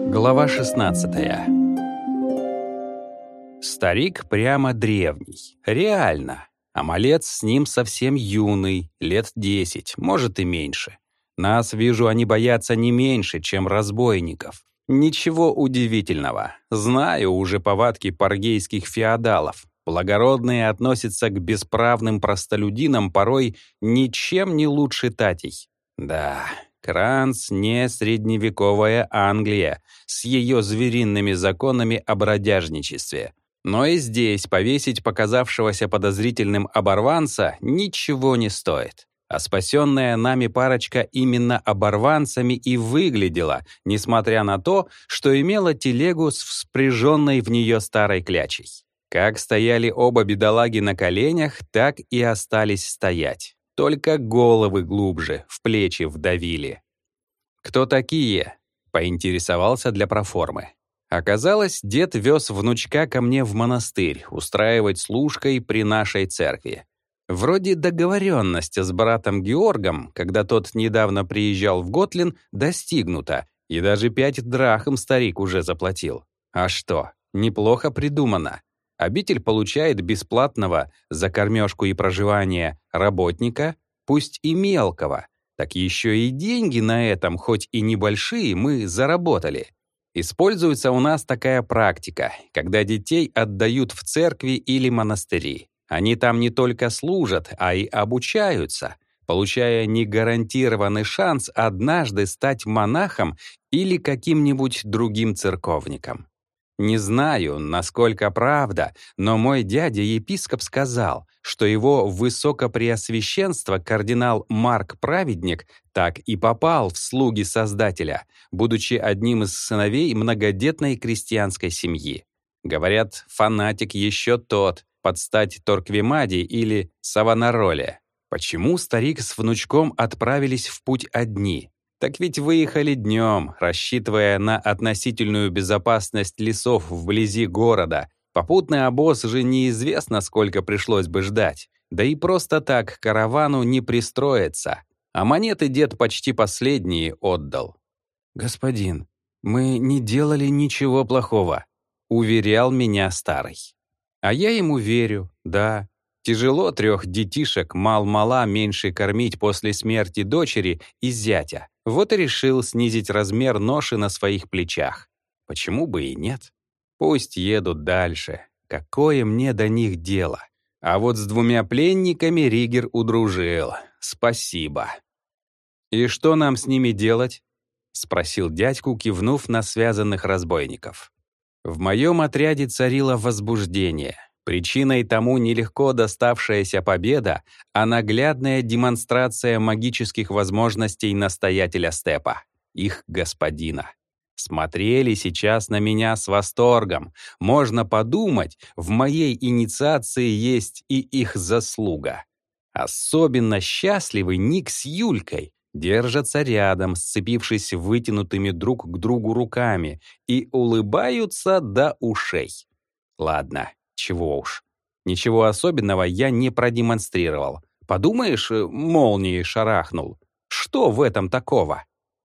Глава 16. Старик прямо древний. Реально. А малец с ним совсем юный, лет 10, может и меньше. Нас, вижу, они боятся не меньше, чем разбойников. Ничего удивительного. Знаю уже повадки паргейских феодалов. Благородные относятся к бесправным простолюдинам порой ничем не лучше татей. Да, Кранц не средневековая Англия с ее звериными законами о бродяжничестве. Но и здесь повесить показавшегося подозрительным оборванца ничего не стоит. А спасенная нами парочка именно оборванцами и выглядела, несмотря на то, что имела телегу с вспряженной в нее старой клячей. Как стояли оба бедолаги на коленях, так и остались стоять. Только головы глубже, в плечи вдавили. «Кто такие?» — поинтересовался для проформы. Оказалось, дед вез внучка ко мне в монастырь устраивать служкой при нашей церкви. Вроде договоренность с братом Георгом, когда тот недавно приезжал в Готлин, достигнута, и даже 5 драхм старик уже заплатил. А что, неплохо придумано. Обитель получает бесплатного за кормежку и проживание работника, пусть и мелкого, так еще и деньги на этом, хоть и небольшие, мы заработали. Используется у нас такая практика, когда детей отдают в церкви или монастыри. Они там не только служат, а и обучаются, получая негарантированный шанс однажды стать монахом или каким-нибудь другим церковником. Не знаю, насколько правда, но мой дядя-епископ сказал, что его высокопреосвященство кардинал Марк Праведник так и попал в слуги Создателя, будучи одним из сыновей многодетной крестьянской семьи. Говорят, фанатик еще тот, под стать Торквемаде или Савонароле. Почему старик с внучком отправились в путь одни? Так ведь выехали днем, рассчитывая на относительную безопасность лесов вблизи города. Попутный обоз же неизвестно, сколько пришлось бы ждать. Да и просто так каравану не пристроиться. А монеты дед почти последние отдал. «Господин, мы не делали ничего плохого», — уверял меня старый. А я ему верю, да. Тяжело 3 детишек мал-мала меньше кормить после смерти дочери и зятя. Вот и решил снизить размер ноши на своих плечах. Почему бы и нет? Пусть едут дальше. Какое мне до них дело? А вот с 2 пленниками Ригер удружил. Спасибо. «И что нам с ними делать?» — спросил дядьку, кивнув на связанных разбойников. В моем отряде царило возбуждение. Причиной тому нелегко доставшаяся победа, а наглядная демонстрация магических возможностей настоятеля степа, их господина. Смотрели сейчас на меня с восторгом. Можно подумать, в моей инициации есть и их заслуга. Особенно счастливы Ник с Юлькой. Держатся рядом, сцепившись вытянутыми друг к другу руками, и улыбаются до ушей. Ладно. Чего уж. Ничего особенного я не продемонстрировал. Подумаешь, молнией шарахнул. Что в этом такого?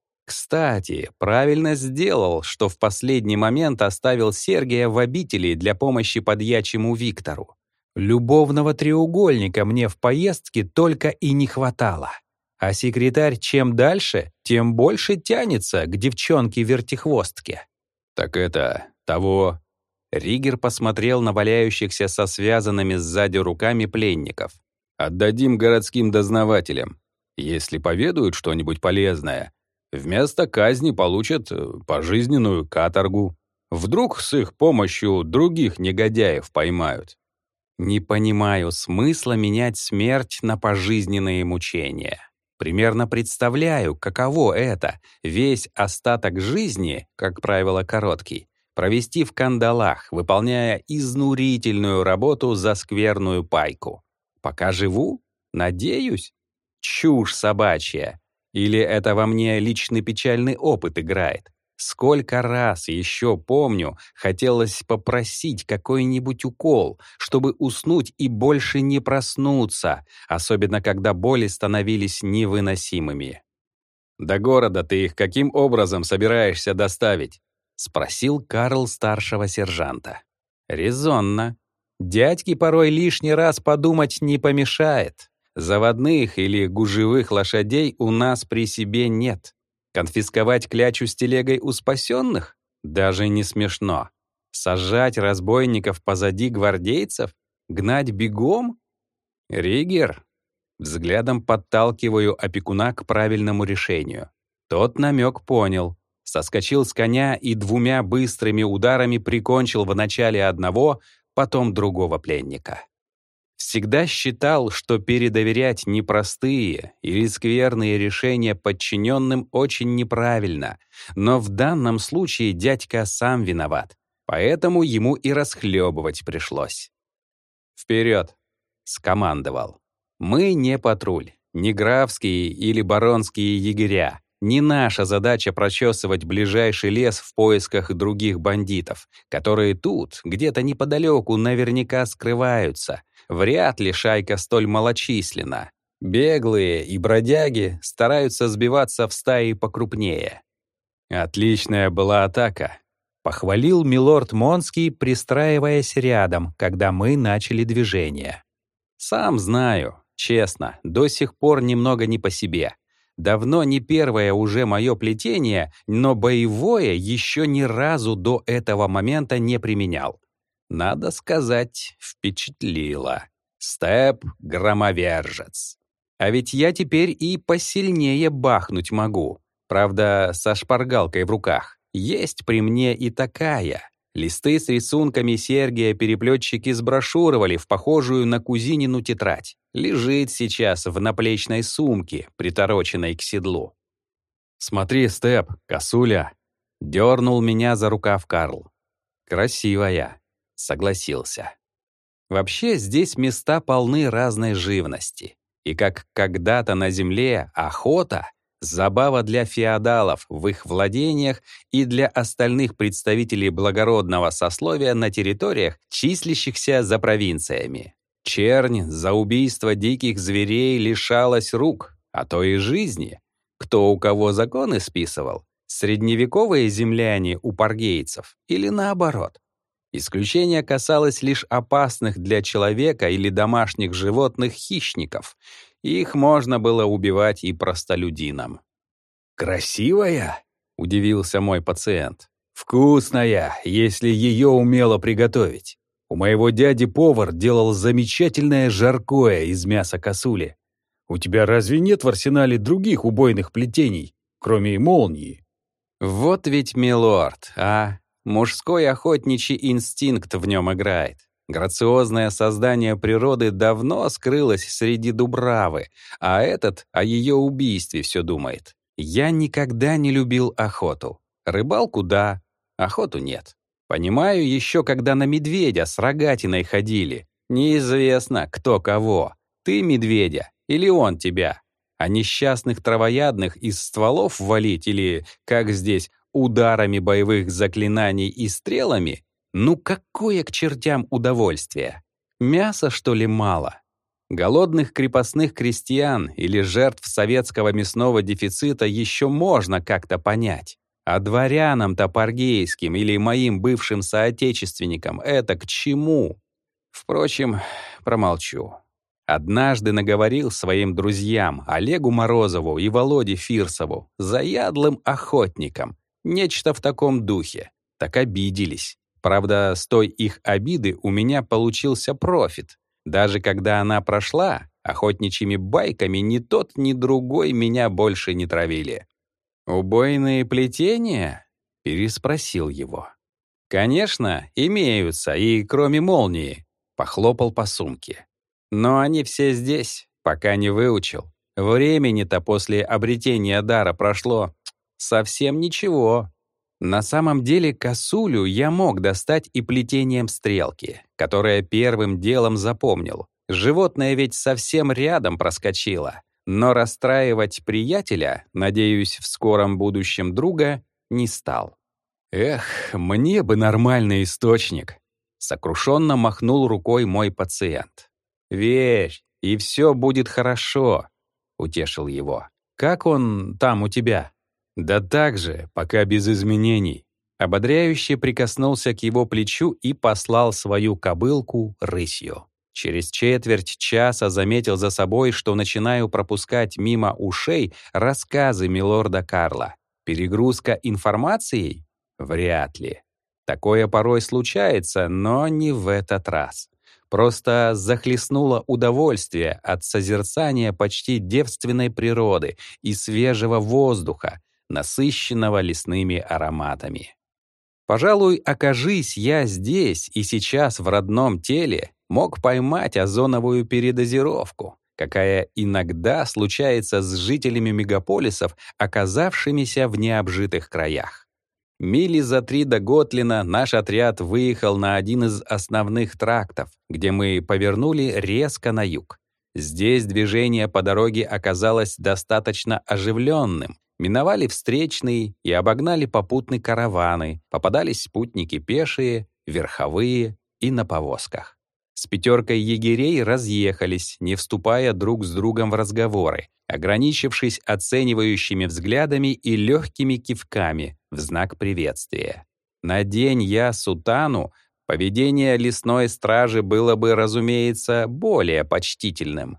Кстати, правильно сделал, что в последний момент оставил Сергия в обители для помощи подьячему Виктору. Любовного треугольника мне в поездке только и не хватало. А секретарь чем дальше, тем больше тянется к девчонке-вертихвостке. «Так это, того...» Ригер посмотрел на валяющихся со связанными сзади руками пленников. «Отдадим городским дознавателям. Если поведают что-нибудь полезное, вместо казни получат пожизненную каторгу. Вдруг с их помощью других негодяев поймают». Не понимаю смысла менять смерть на пожизненные мучения. Примерно представляю, каково это — весь остаток жизни, как правило, короткий, провести в кандалах, выполняя изнурительную работу за скверную пайку. Пока живу? Надеюсь? Чушь собачья. Или это во мне личный печальный опыт играет? Сколько раз еще помню, хотелось попросить какой-нибудь укол, чтобы уснуть и больше не проснуться, особенно когда боли становились невыносимыми. «До города ты их каким образом собираешься доставить?» — спросил Карл старшего сержанта. «Резонно. Дядьке порой лишний раз подумать не помешает. Заводных или гужевых лошадей у нас при себе нет. Конфисковать клячу с телегой у спасенных? Даже не смешно. Сажать разбойников позади гвардейцев? Гнать бегом? Ригер?» Взглядом подталкиваю опекуна к правильному решению. Тот намек понял. Соскочил с коня и 2 быстрыми ударами прикончил вначале одного, потом другого пленника. Всегда считал, что передоверять непростые или скверные решения подчиненным очень неправильно, но в данном случае дядька сам виноват, поэтому ему и расхлебывать пришлось. «Вперед!» — скомандовал. «Мы не патруль, не графские или баронские егеря. Не наша задача прочесывать ближайший лес в поисках других бандитов, которые тут, где-то неподалеку, наверняка скрываются. Вряд ли шайка столь малочисленна. Беглые и бродяги стараются сбиваться в стаи покрупнее». «Отличная была атака», — похвалил милорд Монский, пристраиваясь рядом, когда мы начали движение. «Сам знаю, честно, до сих пор немного не по себе. Давно не первое уже мое плетение, но боевое еще ни разу до этого момента не применял. Надо сказать, впечатлило. Степ-громовержец. А ведь я теперь и посильнее бахнуть могу. Правда, со шпаргалкой в руках. Есть при мне и такая. Листы с рисунками Сергия переплетчики сброшуровали в похожую на кузинину тетрадь. Лежит сейчас в наплечной сумке, притороченной к седлу. «Смотри, Степ, косуля!» — дернул меня за рукав Карл. «Красивая», — согласился. Вообще здесь места полны разной живности. И как когда-то на земле охота — забава для феодалов в их владениях и для остальных представителей благородного сословия на территориях, числящихся за провинциями. Чернь за убийство диких зверей лишалась рук, а то и жизни. Кто у кого законы списывал? Средневековые земляне у паргейцев или наоборот? Исключение касалось лишь опасных для человека или домашних животных хищников. Их можно было убивать и простолюдинам. «Красивая?» — удивился мой пациент. «Вкусная, если ее умело приготовить. У моего дяди повар делал замечательное жаркое из мяса косули. У тебя разве нет в арсенале других убойных плетений, кроме молнии?» Вот ведь милорд, а? Мужской охотничий инстинкт в нем играет. Грациозное создание природы давно скрылось среди дубравы, а этот о ее убийстве все думает. Я никогда не любил охоту. Рыбалку — да, охоту — нет. Понимаю еще, когда на медведя с рогатиной ходили. Неизвестно, кто кого. Ты медведя или он тебя. А несчастных травоядных из стволов валить или, как здесь, ударами боевых заклинаний и стрелами? Ну какое к чертям удовольствие? Мяса, что ли, мало? Голодных крепостных крестьян или жертв советского мясного дефицита еще можно как-то понять. А дворянам-то паргейским или моим бывшим соотечественникам это к чему? Впрочем, промолчу. Однажды наговорил своим друзьям Олегу Морозову и Володе Фирсову, заядлым охотникам, нечто в таком духе. Так обиделись. Правда, с той их обиды у меня получился профит. Даже когда она прошла, охотничьими байками ни тот, ни другой меня больше не травили. «Убойные плетения?» — переспросил его. «Конечно, имеются, и кроме молнии», — похлопал по сумке. «Но они все здесь, пока не выучил. Времени-то после обретения дара прошло совсем ничего». На самом деле косулю я мог достать и плетением стрелки, которое первым делом запомнил. Животное ведь совсем рядом проскочило. Но расстраивать приятеля, надеюсь, в скором будущем друга, не стал. «Эх, мне бы нормальный источник», — сокрушенно махнул рукой мой пациент. «Верь, и все будет хорошо», — утешил его. «Как он там у тебя?» «Да так же, пока без изменений. Ободряюще прикоснулся к его плечу и послал свою кобылку рысью. Через четверть часа заметил за собой, что начинаю пропускать мимо ушей рассказы милорда Карла. Перегрузка информацией? Вряд ли. Такое порой случается, но не в этот раз. Просто захлестнуло удовольствие от созерцания почти девственной природы и свежего воздуха, насыщенного лесными ароматами. Пожалуй, окажись я здесь и сейчас в родном теле, мог поймать озоновую передозировку, какая иногда случается с жителями мегаполисов, оказавшимися в необжитых краях. Мили за 3 до Готлина наш отряд выехал на один из основных трактов, где мы повернули резко на юг. Здесь движение по дороге оказалось достаточно оживленным. Миновали встречные и обогнали попутные караваны, попадались спутники пешие, верховые и на повозках. С 5 егерей разъехались, не вступая друг с другом в разговоры, ограничившись оценивающими взглядами и легкими кивками в знак приветствия. Надень я сутану, поведение лесной стражи было бы, разумеется, более почтительным.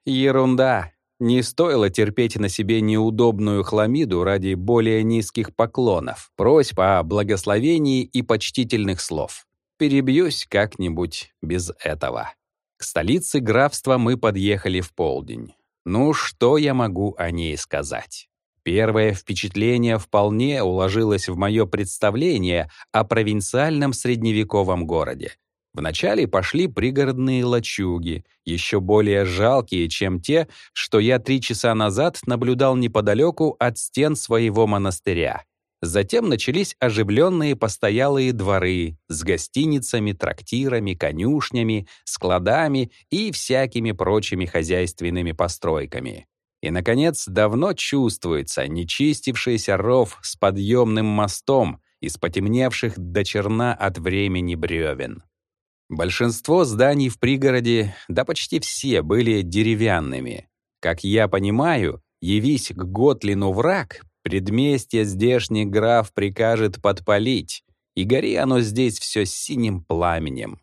Ерунда. Не стоило терпеть на себе неудобную хламиду ради более низких поклонов, просьб о благословении и почтительных слов. Перебьюсь как-нибудь без этого. К столице графства мы подъехали в полдень. Ну, что я могу о ней сказать? Первое впечатление вполне уложилось в мое представление о провинциальном средневековом городе. Вначале пошли пригородные лачуги, еще более жалкие, чем те, что я 3 часа назад наблюдал неподалеку от стен своего монастыря. Затем начались оживленные постоялые дворы с гостиницами, трактирами, конюшнями, складами и всякими прочими хозяйственными постройками. И, наконец, давно чувствуется нечистившийся ров с подъемным мостом из потемневших до черна от времени бревен. Большинство зданий в пригороде, да почти все, были деревянными. Как я понимаю, явись к Готлину враг, предместье здешний граф прикажет подпалить, и гори оно здесь все синим пламенем.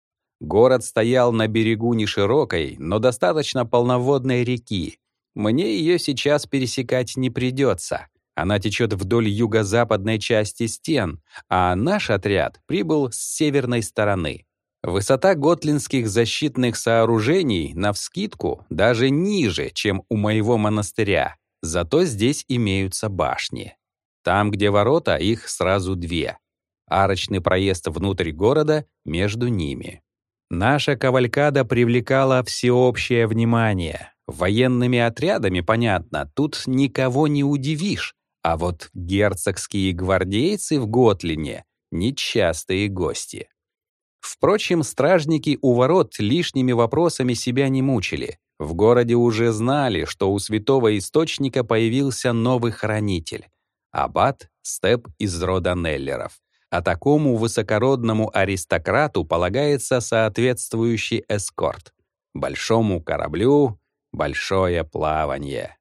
Город стоял на берегу неширокой, но достаточно полноводной реки. Мне ее сейчас пересекать не придется. Она течет вдоль юго-западной части стен, а наш отряд прибыл с северной стороны. Высота готлинских защитных сооружений, навскидку, даже ниже, чем у моего монастыря. Зато здесь имеются башни. Там, где ворота, их сразу 2. Арочный проезд внутрь города между ними. Наша кавалькада привлекала всеобщее внимание. Военными отрядами, понятно, тут никого не удивишь, а вот герцогские гвардейцы в Готлине — нечастые гости. Впрочем, стражники у ворот лишними вопросами себя не мучили. В городе уже знали, что у святого источника появился новый хранитель — аббат Степ из рода Неллеров. А такому высокородному аристократу полагается соответствующий эскорт. Большому кораблю — большое плаванье.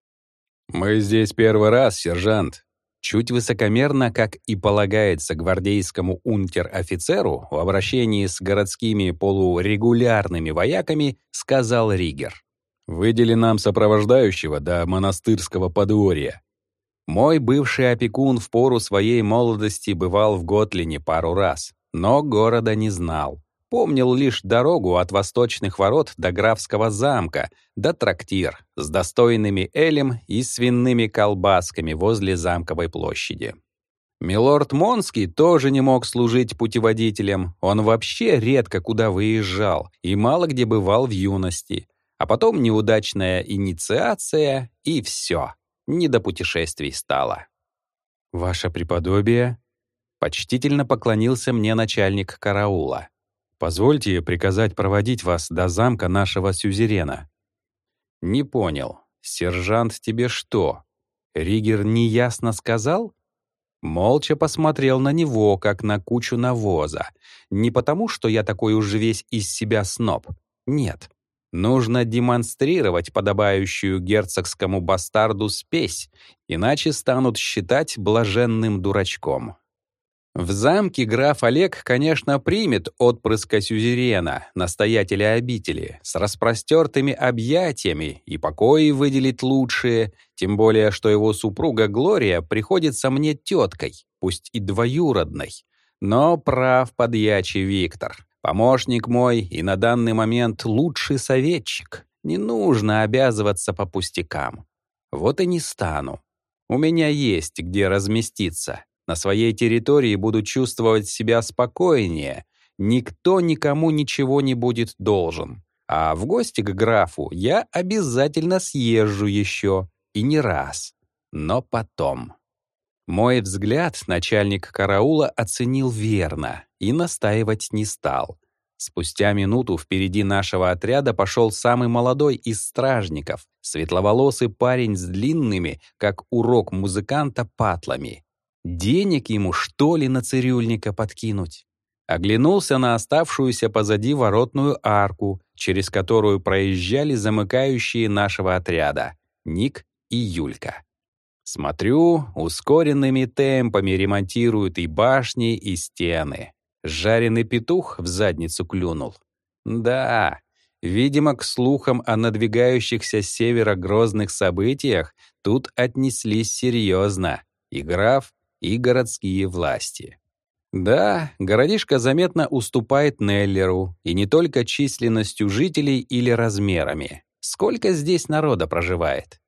«Мы здесь первый раз, сержант», — чуть высокомерно, как и полагается гвардейскому унтер-офицеру в обращении с городскими полурегулярными вояками, сказал Ригер. «Выдели нам сопровождающего до монастырского подворья». Мой бывший опекун в пору своей молодости бывал в Готлине пару раз, но города не знал. Помнил лишь дорогу от восточных ворот до графского замка, до трактир с достойными элем и свиными колбасками возле замковой площади. Милорд Монский тоже не мог служить путеводителем, он вообще редко куда выезжал и мало где бывал в юности. А потом неудачная инициация, и все, не до путешествий стало. «Ваше преподобие», — почтительно поклонился мне начальник караула. «Позвольте приказать проводить вас до замка нашего сюзерена». «Не понял. Сержант тебе что? Ригер неясно сказал?» Молча посмотрел на него, как на кучу навоза. Не потому, что я такой уж весь из себя сноб. Нет. Нужно демонстрировать подобающую герцогскому бастарду спесь, иначе станут считать блаженным дурачком. В замке граф Олег, конечно, примет отпрыска сюзерена, настоятеля обители, с распростертыми объятиями и покои выделит лучшие, тем более, что его супруга Глория приходится мне теткой, пусть и двоюродной. Но прав подьячий Виктор. Помощник мой и на данный момент лучший советчик. Не нужно обязываться по пустякам. Вот и не стану. У меня есть где разместиться. На своей территории буду чувствовать себя спокойнее. Никто никому ничего не будет должен. А в гости к графу я обязательно съезжу еще. И не раз. Но потом. Мой взгляд начальник караула оценил верно и настаивать не стал. Спустя минуту впереди нашего отряда пошел самый молодой из стражников, светловолосый парень с длинными, как у рок-музыканта, патлами. Денег ему, что ли, на цирюльника подкинуть? Оглянулся на оставшуюся позади воротную арку, через которую проезжали замыкающие нашего отряда — Ник и Юлька. Смотрю, ускоренными темпами ремонтируют и башни, и стены. Жареный петух в задницу клюнул. Да, видимо, к слухам о надвигающихся с севера грозных событиях тут отнеслись серьезно и граф, и городские власти. Да, городишко заметно уступает Неллеру, и не только численностью жителей или размерами. Сколько здесь народа проживает?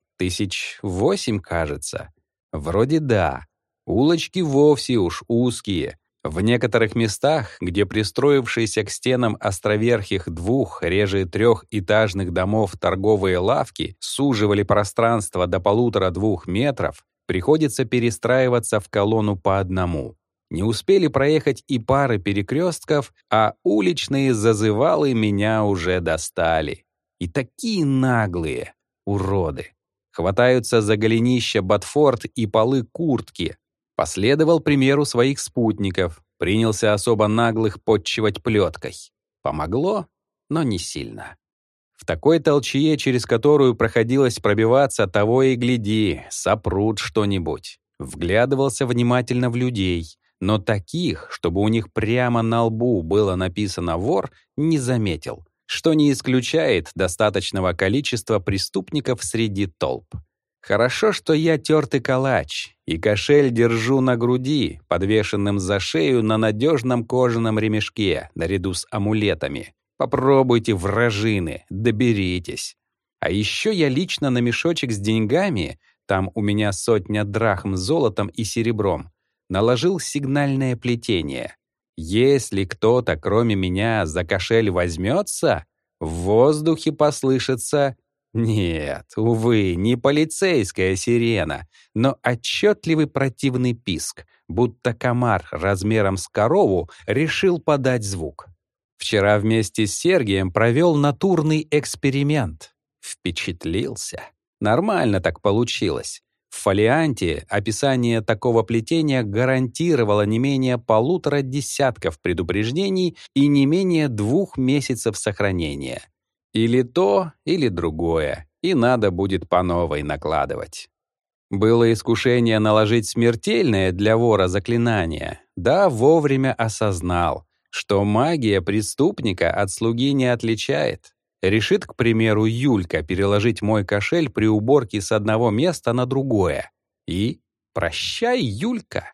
8,000, кажется. Вроде да. Улочки вовсе уж узкие. В некоторых местах, где пристроившиеся к стенам островерхих 2, реже 3-этажных домов торговые лавки суживали пространство до 1,5-2 метров, приходится перестраиваться в колонну по одному. Не успели проехать и пары перекрестков, а уличные зазывалы меня уже достали. И такие наглые уроды. Хватаются за голенища ботфорт и полы куртки. Последовал примеру своих спутников, принялся особо наглых подчивать плеткой. Помогло, но не сильно. В такой толчье, через которую проходилось пробиваться, того и гляди, сопрут что-нибудь. Вглядывался внимательно в людей, но таких, чтобы у них прямо на лбу было написано «вор», не заметил, что не исключает достаточного количества преступников среди толп. Хорошо, что я тертый калач, и кошель держу на груди, подвешенным за шею на надежном кожаном ремешке, наряду с амулетами. Попробуйте, вражины, доберитесь. А еще я лично на мешочек с деньгами, там у меня 100 драхм золотом и серебром, наложил сигнальное плетение. Если кто-то, кроме меня, за кошель возьмется, в воздухе послышится... Нет, увы, не полицейская сирена, но отчетливый противный писк, будто комар размером с корову решил подать звук. Вчера вместе с Сергием провел натурный эксперимент. Впечатлился. Нормально так получилось. В фолианте описание такого плетения гарантировало не менее 1,5 десятков предупреждений и не менее 2 месяцев сохранения. Или то, или другое, и надо будет по новой накладывать. Было искушение наложить смертельное для вора заклинание, да вовремя осознал, что магия преступника от слуги не отличает. Решит, к примеру, Юлька переложить мой кошель при уборке с одного места на другое. И прощай, Юлька.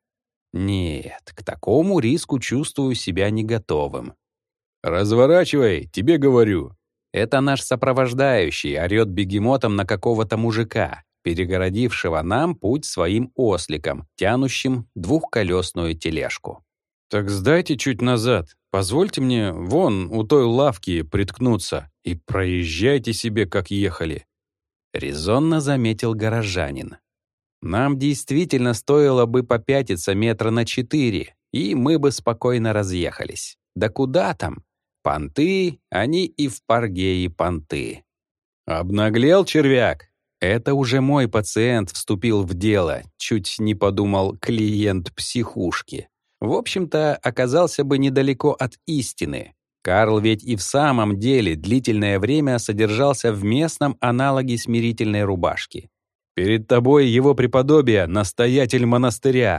Нет, к такому риску чувствую себя не готовым. «Разворачивай, тебе говорю». Это наш сопровождающий орёт бегемотом на какого-то мужика, перегородившего нам путь своим осликом, тянущим двухколесную тележку. «Так сдайте чуть назад. Позвольте мне вон у той лавки приткнуться и проезжайте себе, как ехали», — резонно заметил горожанин. Нам действительно стоило бы попятиться 4 метра, и мы бы спокойно разъехались. Да куда там? Понты, они и в Паргее понты. «Обнаглел, червяк?» Это уже мой пациент вступил в дело, чуть не подумал клиент психушки. В общем-то, оказался бы недалеко от истины. Карл ведь и в самом деле длительное время содержался в местном аналоге смирительной рубашки. «Перед тобой его преподобие, настоятель монастыря.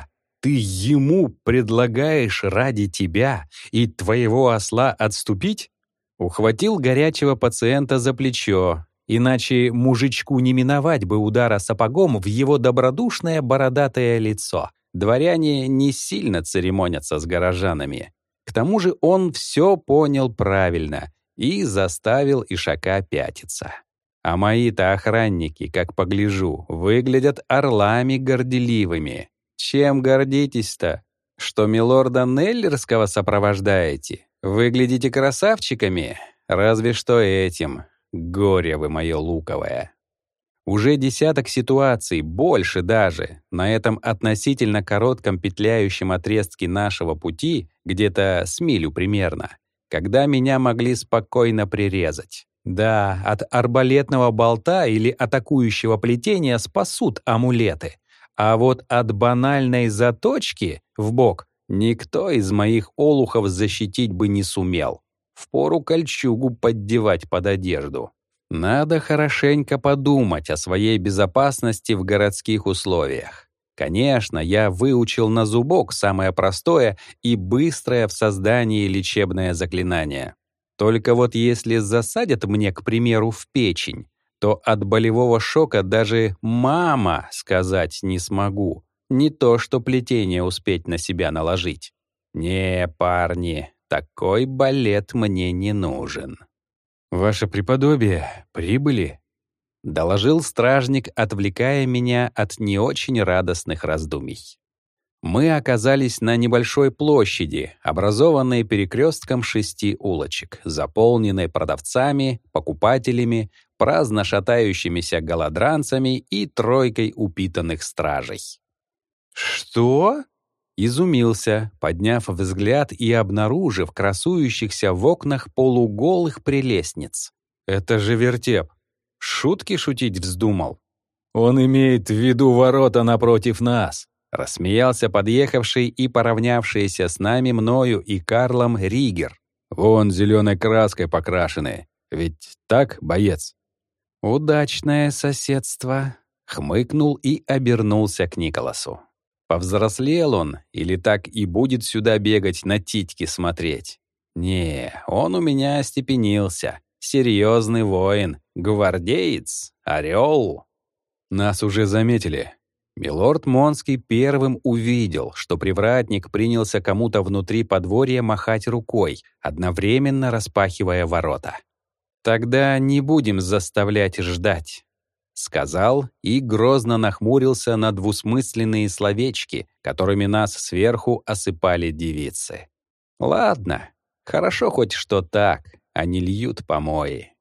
ты ему предлагаешь ради тебя и твоего осла отступить?» Ухватил горячего пациента за плечо, иначе мужичку не миновать бы удара сапогом в его добродушное бородатое лицо. Дворяне не сильно церемонятся с горожанами. К тому же он все понял правильно и заставил Ишака пятиться. А мои-то охранники, как погляжу, выглядят орлами горделивыми. Чем гордитесь-то? Что милорда Неллерского сопровождаете? Выглядите красавчиками? Разве что этим. Горе вы мое луковое. Уже десяток ситуаций, больше даже, на этом относительно коротком петляющем отрезке нашего пути, где-то с милю примерно, когда меня могли спокойно прирезать. Да, от арбалетного болта или атакующего плетения спасут амулеты, а вот от банальной заточки в бок никто из моих олухов защитить бы не сумел. Впору кольчугу поддевать под одежду. Надо хорошенько подумать о своей безопасности в городских условиях. Конечно, я выучил на зубок самое простое и быстрое в создании лечебное заклинание. Только вот если засадят мне, к примеру, в печень, то от болевого шока даже «мама» сказать не смогу. Не то что плетение успеть на себя наложить. Не, парни, такой балет мне не нужен. «Ваше преподобие, прибыли?» — доложил стражник, отвлекая меня от не очень радостных раздумий. Мы оказались на небольшой площади, образованной перекрестком 6 улочек, заполненной продавцами, покупателями, праздно шатающимися голодранцами и тройкой упитанных стражей. «Что?» — изумился, подняв взгляд и обнаружив красующихся в окнах полуголых прелестниц. «Это же вертеп! Шутки шутить вздумал?» «Он имеет в виду ворота напротив нас», — рассмеялся подъехавший и поравнявшийся с нами мною и Карлом Ригер. «Вон зеленой краской покрашены. Ведь так, боец?» «Удачное соседство», — хмыкнул и обернулся к Николасу. Повзрослел он или так и будет сюда бегать на титьки смотреть? Не, он у меня остепенился. Серьезный воин, гвардеец, орел. Нас уже заметили. Милорд Монский первым увидел, что привратник принялся кому-то внутри подворья махать рукой, одновременно распахивая ворота. «Тогда не будем заставлять ждать», — сказал и грозно нахмурился на двусмысленные словечки, которыми нас сверху осыпали девицы. «Ладно, хорошо хоть что так, а не льют помои».